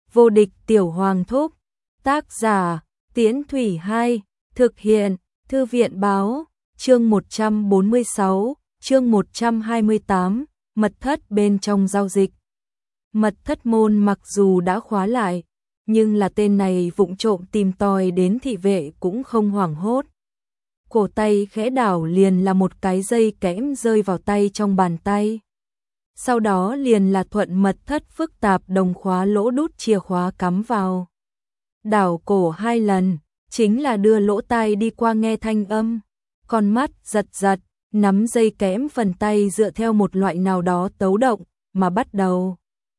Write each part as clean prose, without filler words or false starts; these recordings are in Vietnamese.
Vô địch tiểu hoàng thúc. Tác giả, Tiễn Thủy 2, thực hiện, Thư viện báo, chương 146, chương 128, mật thất bên trong giao dịch. Mật thất môn mặc dù đã khóa lại, nhưng là tên này vụng trộm tìm tòi đến thị vệ cũng không hoảng hốt. Cổ tay khẽ đảo liền là một cái dây kẽm rơi vào tay trong bàn tay. Sau đó liền là thuận mật thất phức tạp đồng khóa lỗ đút chìa khóa cắm vào. Đảo cổ 2 lần, chính là đưa lỗ tai đi qua nghe thanh âm. Con mắt giật giật, nắm dây kẽm phần tay dựa theo một loại nào đó tấu động, mà bắt đầu.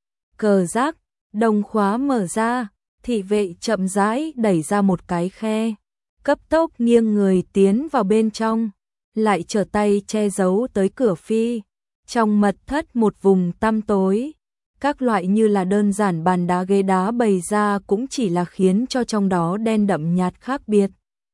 Cờ giác, đồng khóa mở ra, thị vệ chậm rãi đẩy ra một cái khe. Cấp tốc nghiêng người tiến vào bên trong, lại trở tay che giấu tới cửa phi. Trong mật thất một vùng tăm tối, các loại như là đơn giản bàn đá ghế đá bày ra cũng chỉ là khiến cho trong đó đen đậm nhạt khác biệt.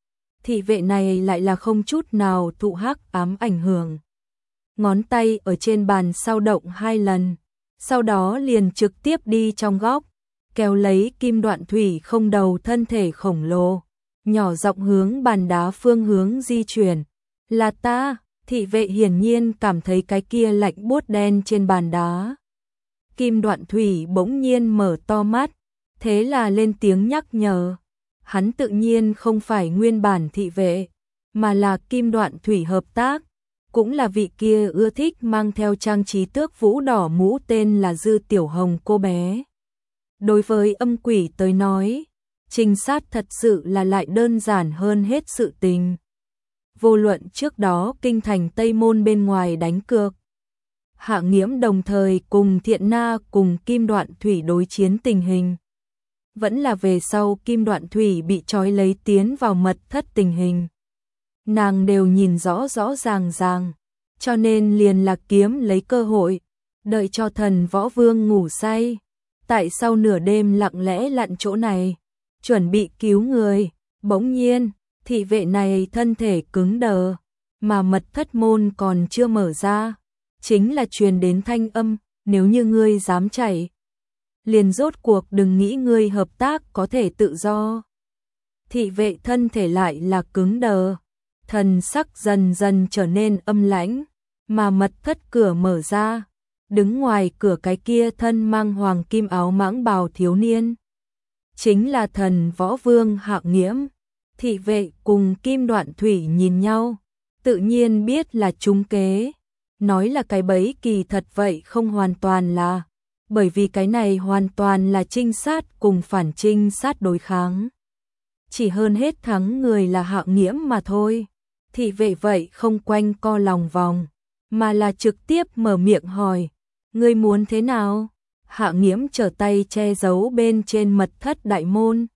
Thị vệ này lại là không chút nào thụ hắc ám ảnh hưởng. Ngón tay ở trên bàn sao động 2 lần, sau đó liền trực tiếp đi trong góc, kéo lấy kim đoạn thủy không đầu thân thể khổng lồ, nhỏ giọng hướng bàn đá phương hướng di chuyển. Là ta. Thị vệ hiển nhiên cảm thấy cái kia lạnh buốt đen trên bàn đá. Kim Đoạn Thủy bỗng nhiên mở to mắt, thế là lên tiếng nhắc nhở. Hắn tự nhiên không phải nguyên bản thị vệ, mà là Kim Đoạn Thủy hợp tác, cũng là vị kia ưa thích mang theo trang trí tước vũ đỏ mũ tên là Dư Tiểu Hồng cô bé. Đối với âm quỷ tới nói, trinh sát thật sự là lại đơn giản hơn hết sự tình. Vô luận trước đó kinh thành Tây Môn bên ngoài đánh cược, Hạ Nghiễm đồng thời cùng Thiện Na cùng Kim Đoạn Thủy đối chiến tình hình, vẫn là về sau Kim Đoạn Thủy bị trói lấy tiến vào mật thất tình hình, nàng đều nhìn rõ rõ ràng ràng, cho nên liền là kiếm lấy cơ hội, đợi cho thần võ vương ngủ say, tại sau nửa đêm lặng lẽ lặn chỗ này, chuẩn bị cứu người. Bỗng nhiên thị vệ này thân thể cứng đờ, mà mật thất môn còn chưa mở ra, chính là truyền đến thanh âm, nếu như ngươi dám chạy, liền rốt cuộc đừng nghĩ ngươi hợp tác có thể tự do. Thị vệ thân thể lại là cứng đờ, thần sắc dần dần trở nên âm lãnh, mà mật thất cửa mở ra, đứng ngoài cửa cái kia thân mang hoàng kim áo mãng bào thiếu niên, chính là thần võ vương Hạ Nghiễm. Thị vệ cùng Kim Đoạn Thủy nhìn nhau, tự nhiên biết là trúng kế. Nói là cái bẫy kỳ thật vậy không hoàn toàn là, bởi vì cái này hoàn toàn là trinh sát cùng phản trinh sát đối kháng. Chỉ hơn hết thắng người là Hạ Nghiễm mà thôi. Thị vệ vậy không quanh co lòng vòng, mà là trực tiếp mở miệng hỏi, ngươi muốn thế nào? Hạ Nghiễm trở tay che giấu bên trên mật thất đại môn.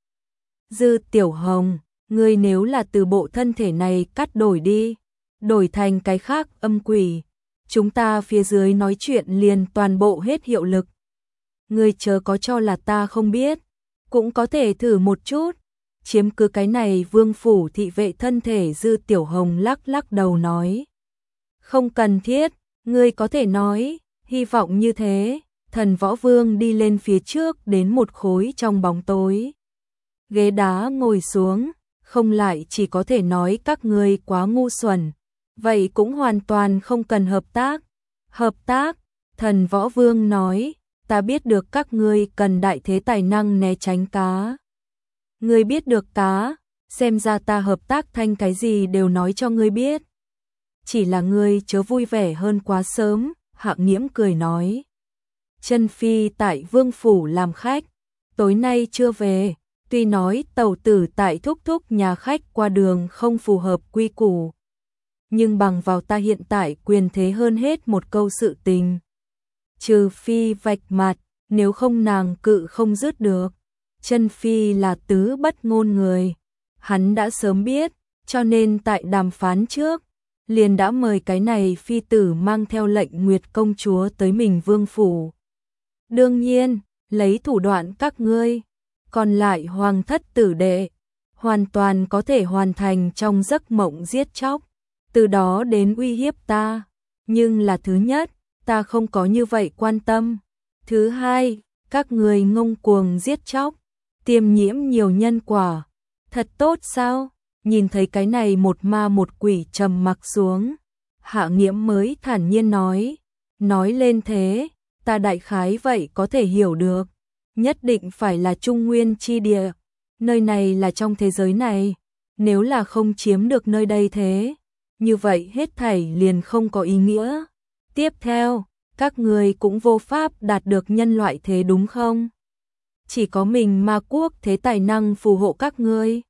Dư Tiểu Hồng, ngươi nếu là từ bộ thân thể này cắt đổi đi, đổi thành cái khác âm quỷ, chúng ta phía dưới nói chuyện liền toàn bộ hết hiệu lực. Ngươi chớ có cho là ta không biết, cũng có thể thử một chút, chiếm cứ cái này vương phủ thị vệ thân thể. Dư Tiểu Hồng lắc lắc đầu nói, không cần thiết, ngươi có thể nói, hy vọng như thế. Thần võ vương đi lên phía trước đến một khối trong bóng tối, ghế đá ngồi xuống, không lại chỉ có thể nói các ngươi quá ngu xuẩn, vậy cũng hoàn toàn không cần hợp tác. Hợp tác, thần võ vương nói, ta biết được các ngươi cần đại thế tài năng né tránh cá. Ngươi biết được cá, xem ra ta hợp tác thanh cái gì đều nói cho ngươi biết. Chỉ là ngươi chớ vui vẻ hơn quá sớm. Hạ Nghiễm cười nói, Chân Phi tại vương phủ làm khách, tối nay chưa về. Tuy nói tẩu tử tại thúc thúc nhà khách qua đường không phù hợp quy củ, nhưng bằng vào ta hiện tại quyền thế hơn hết một câu sự tình. Trừ phi vạch mặt, nếu không nàng cự không dứt được. Chân Phi là tứ bất ngôn người, hắn đã sớm biết, cho nên tại đàm phán trước, liền đã mời cái này phi tử mang theo lệnh Nguyệt công chúa tới mình vương phủ. Đương nhiên, lấy thủ đoạn các ngươi, còn lại hoàng thất tử đệ, hoàn toàn có thể hoàn thành trong giấc mộng giết chóc, từ đó đến uy hiếp ta. Nhưng là thứ nhất, ta không có như vậy quan tâm. Thứ hai, các ngươi ngông cuồng giết chóc, tiêm nhiễm nhiều nhân quả, thật tốt sao? Nhìn thấy cái này một ma một quỷ trầm mặc xuống, Hạ Nghiễm mới thản nhiên nói lên thế, ta đại khái vậy có thể hiểu được, nhất định phải là Trung Nguyên chi địa, nơi này là trong thế giới này, nếu là không chiếm được nơi đây thế, như vậy hết thảy liền không có ý nghĩa. Tiếp theo, các ngươi cũng vô pháp đạt được nhân loại thế đúng không? Chỉ có mình ma quốc thế tài năng phù hộ các ngươi.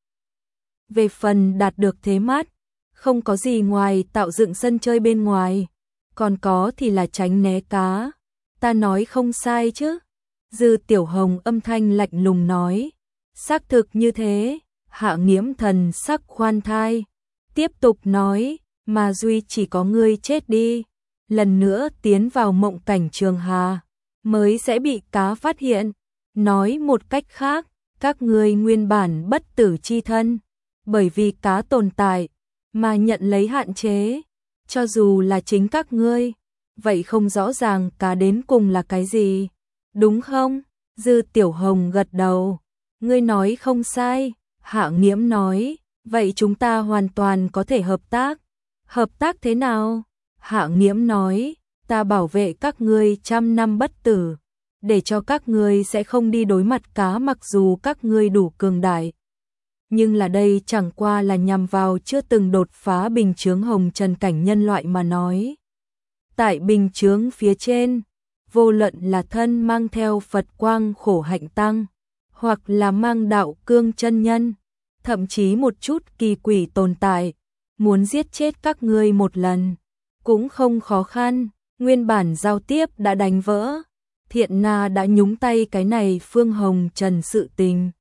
Về phần đạt được thế mát, không có gì ngoài tạo dựng sân chơi bên ngoài, còn có thì là tránh né cá. Ta nói không sai chứ? Dư Tiểu Hồng âm thanh lạnh lùng nói. Xác thực như thế, Hạ Nghiễm thần sắc khoan thai. Tiếp tục nói, mà duy chỉ có ngươi chết đi, lần nữa tiến vào mộng cảnh Trường Hà, mới sẽ bị cá phát hiện. Nói một cách khác, các ngươi nguyên bản bất tử chi thân, bởi vì cá tồn tại, mà nhận lấy hạn chế, cho dù là chính các ngươi, vậy không rõ ràng cá đến cùng là cái gì, đúng không? Dư Tiểu Hồng gật đầu, ngươi nói không sai. Hạ Nghiễm nói, vậy chúng ta hoàn toàn có thể hợp tác. Hợp tác thế nào? Hạ Nghiễm nói, ta bảo vệ các ngươi 100 năm bất tử, để cho các ngươi sẽ không đi đối mặt cá mặc dù các ngươi đủ cường đại. Nhưng là đây chẳng qua là nhằm vào chưa từng đột phá bình chướng hồng trần cảnh nhân loại mà nói. Tại bình chướng phía trên, vô luận là thân mang theo Phật quang khổ hạnh tăng, hoặc là mang đạo cương chân nhân, thậm chí một chút kỳ quỷ tồn tại, muốn giết chết các ngươi một lần, cũng không khó khăn. Nguyên bản giao tiếp đã đánh vỡ, Thiện Na đã nhúng tay cái này phương hồng trần sự tình.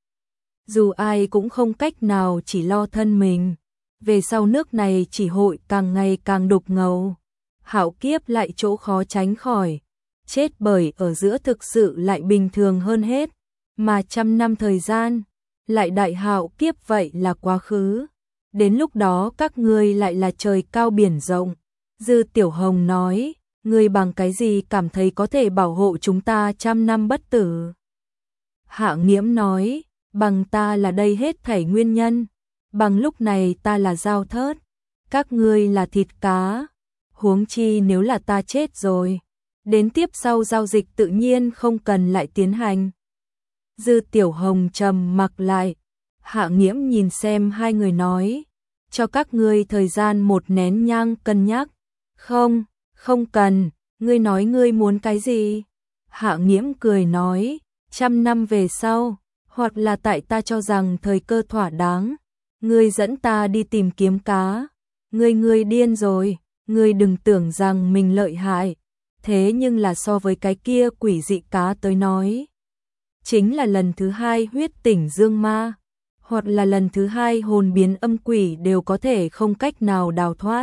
Dù ai cũng không cách nào chỉ lo thân mình, về sau nước này chỉ hội càng ngày càng đục ngầu, hạo kiếp lại chỗ khó tránh khỏi, chết bởi ở giữa thực sự lại bình thường hơn hết, mà 100 năm thời gian, lại đại hạo kiếp vậy là quá khứ, đến lúc đó các ngươi lại là trời cao biển rộng. Dư Tiểu Hồng nói, ngươi bằng cái gì cảm thấy có thể bảo hộ chúng ta 100 năm bất tử? Hạ Nghiễm nói, bằng ta là đây hết thảy nguyên nhân, bằng lúc này ta là dao thớt, các ngươi là thịt cá, huống chi nếu là ta chết rồi, đến tiếp sau giao dịch tự nhiên không cần lại tiến hành. Dư Tiểu Hồng trầm mặc lại, Hạ Nghiễm nhìn xem hai người nói, cho các ngươi thời gian 1 nén nhang cân nhắc. Không, không cần, ngươi nói ngươi muốn cái gì? Hạ Nghiễm cười nói, 100 năm về sau, hoặc là tại ta cho rằng thời cơ thỏa đáng, ngươi dẫn ta đi tìm kiếm cá. Ngươi điên rồi, ngươi đừng tưởng rằng mình lợi hại, thế nhưng là so với cái kia quỷ dị cá tới nói, chính là lần thứ 2 huyết tỉnh dương ma, hoặc là lần thứ 2 hồn biến âm quỷ đều có thể không cách nào đào thoát.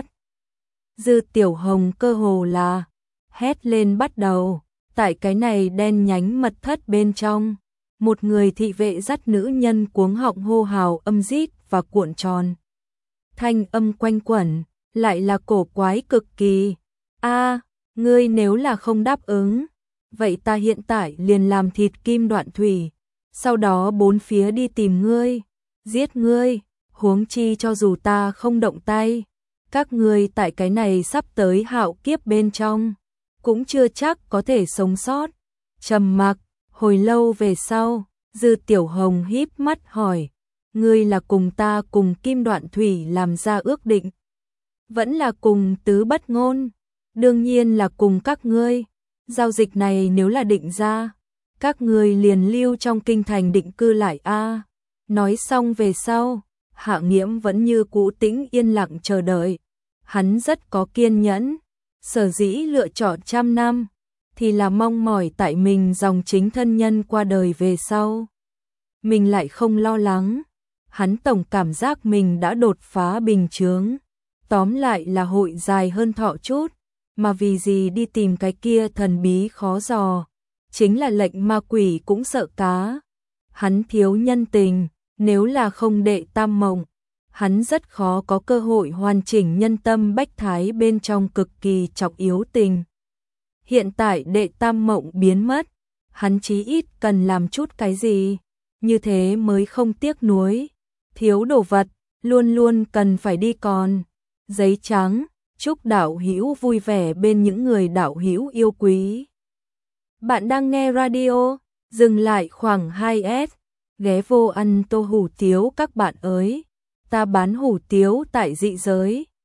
Dư Tiểu Hồng cơ hồ là hét lên bắt đầu, tại cái này đen nhánh mật thất bên trong, một người thị vệ dắt nữ nhân cuống họng hô hào âm rít và cuộn tròn. Thanh âm quanh quẩn, lại là cổ quái cực kỳ. A, ngươi nếu là không đáp ứng, vậy ta hiện tại liền làm thịt Kim Đoạn Thủy, sau đó bốn phía đi tìm ngươi, giết ngươi, huống chi cho dù ta không động tay, các ngươi tại cái này sắp tới hạo kiếp bên trong, cũng chưa chắc có thể sống sót. Trầm mặc, hồi lâu về sau, Dư Tiểu Hồng híp mắt hỏi, ngươi là cùng ta cùng Kim Đoạn Thủy làm ra ước định, vẫn là cùng Tứ Bất Ngôn? Đương nhiên là cùng các ngươi. Giao dịch này nếu là định ra, các ngươi liền lưu trong kinh thành định cư lại a. Nói xong về sau, Hạ Nghiễm vẫn như cũ tĩnh yên lặng chờ đợi. Hắn rất có kiên nhẫn, sở dĩ lựa chọn 100 năm, thì là mong mỏi tại mình dòng chính thân nhân qua đời về sau. Mình lại không lo lắng, hắn tổng cảm giác mình đã đột phá bình chướng, tóm lại là hội dài hơn thọ chút, mà vì gì đi tìm cái kia thần bí khó dò, chính là lệnh ma quỷ cũng sợ cá. Hắn thiếu nhân tình, nếu là không đệ tam mộng, hắn rất khó có cơ hội hoàn chỉnh nhân tâm bách thái bên trong cực kỳ trọng yếu tình. Hiện tại đệ tam mộng biến mất, hắn chí ít cần làm chút cái gì, như thế mới không tiếc nuối. Thiếu đồ vật, luôn luôn cần phải đi còn. Giấy trắng, chúc đạo hữu vui vẻ bên những người đạo hữu yêu quý. Bạn đang nghe radio, dừng lại khoảng 2S, ghé vô ăn tô hủ tiếu các bạn ơi. Ta bán hủ tiếu tại dị giới.